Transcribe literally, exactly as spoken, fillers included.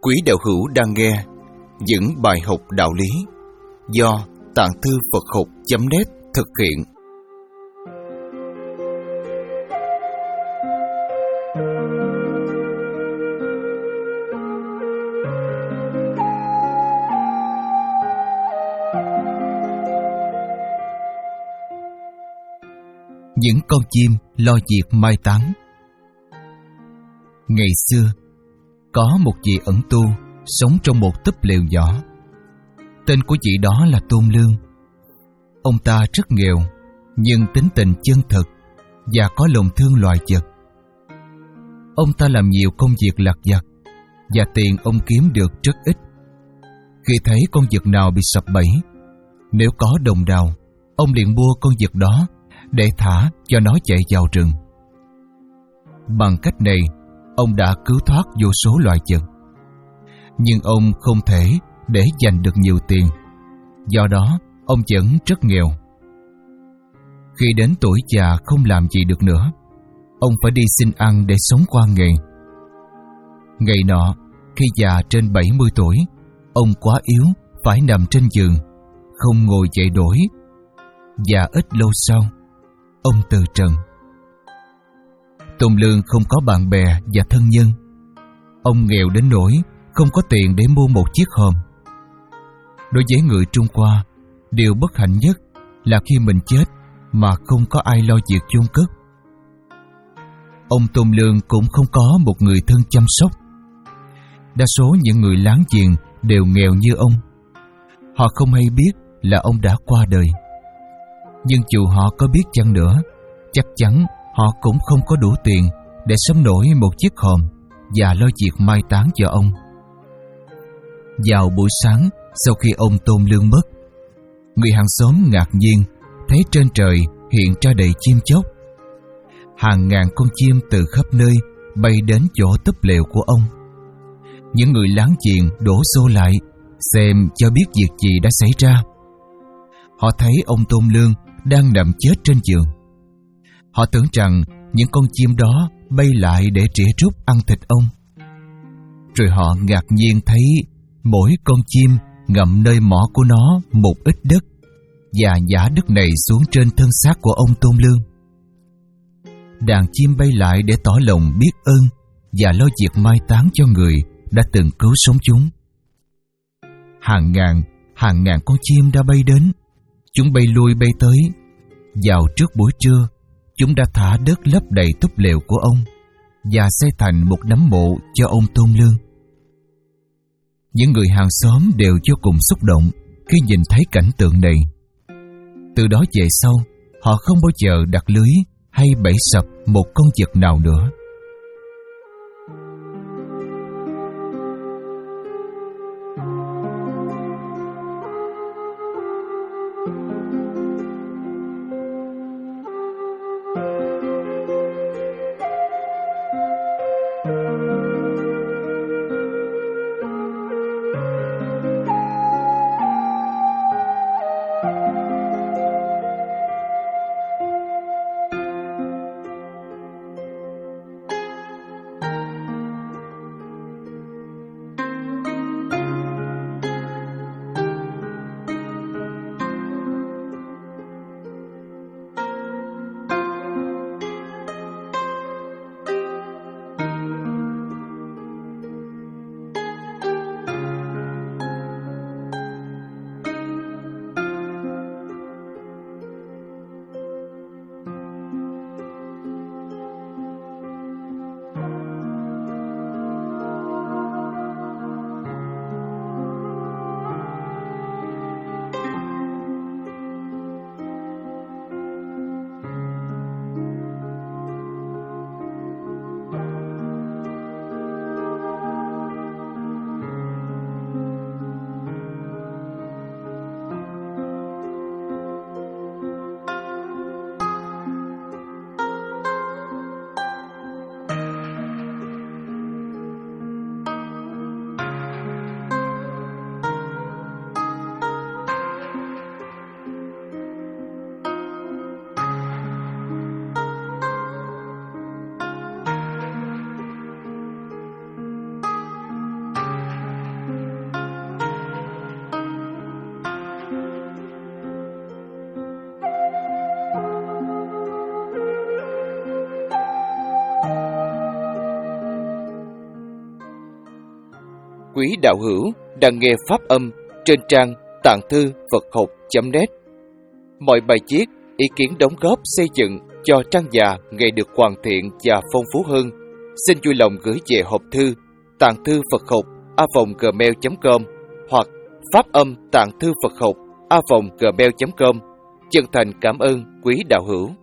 Quý đạo hữu đang nghe những bài học đạo lý do Tạng Thư Phật Học chấm net thực hiện. Những con chim lo việc mai táng. Ngày xưa, có một vị ẩn tu sống trong một túp lều nhỏ. Tên của vị đó là Tôn Lương. Ông ta rất nghèo, nhưng tính tình chân thật và có lòng thương loài vật. Ông ta làm nhiều công việc lặt vặt và tiền ông kiếm được rất ít. Khi thấy con vật nào bị sập bẫy, nếu có đồng đào, ông liền mua con vật đó để thả cho nó chạy vào rừng. Bằng cách này, ông đã cứu thoát vô số loài vật. Nhưng ông không thể để dành được nhiều tiền, do đó ông vẫn rất nghèo. Khi đến tuổi già không làm gì được nữa, ông phải đi xin ăn để sống qua ngày. Ngày nọ, khi già trên bảy mươi tuổi, ông quá yếu phải nằm trên giường, không ngồi dậy nổi, và ít lâu sau, ông từ trần. Tôn Lương không có bạn bè và thân nhân. Ông nghèo đến nỗi không có tiền để mua một chiếc hòm. Đối với người Trung Hoa, điều bất hạnh nhất là khi mình chết mà không có ai lo việc chôn cất. Ông Tôn Lương cũng không có một người thân chăm sóc. Đa số những người láng giềng đều nghèo như ông. Họ không hay biết là ông đã qua đời. Nhưng dù họ có biết chăng nữa, chắc chắn họ cũng không có đủ tiền để sắm nổi một chiếc hòm và lo việc mai táng cho ông. Vào buổi sáng sau khi ông Tôn Lương mất, người hàng xóm ngạc nhiên thấy trên trời hiện ra đầy chim chóc. Hàng ngàn con chim từ khắp nơi bay đến chỗ túp lều của ông. Những người láng giềng đổ xô lại xem cho biết việc gì đã xảy ra. Họ thấy ông Tôn Lương đang nằm chết trên giường. Họ tưởng rằng những con chim đó bay lại để trĩa trút ăn thịt ông. Rồi họ ngạc nhiên thấy mỗi con chim ngậm nơi mỏ của nó một ít đất, và nhả đất này xuống trên thân xác của ông Tôn Lương. Đàn chim bay lại để tỏ lòng biết ơn và lo việc mai táng cho người đã từng cứu sống chúng. Hàng ngàn, hàng ngàn con chim đã bay đến. Chúng bay lui bay tới. Vào trước buổi trưa, chúng đã thả đất lấp đầy túp lều của ông và xây thành một nấm mộ cho ông Tôn Lương. Những người hàng xóm đều vô cùng xúc động khi nhìn thấy cảnh tượng này. Từ đó về sau, họ không bao giờ đặt lưới hay bẫy sập một con vật nào nữa. quý đạo hữu đang nghe pháp âm trên trang tạng thư Phật học chấm net. Mọi bài viết, ý kiến đóng góp xây dựng cho trang già ngày được hoàn thiện và phong phú hơn, xin vui lòng gửi về hộp thư tạng thư Phật học a vòng gmail chấm com hoặc pháp âm tạng thư Phật học a vòng gmail chấm com. Chân thành cảm ơn quý đạo hữu.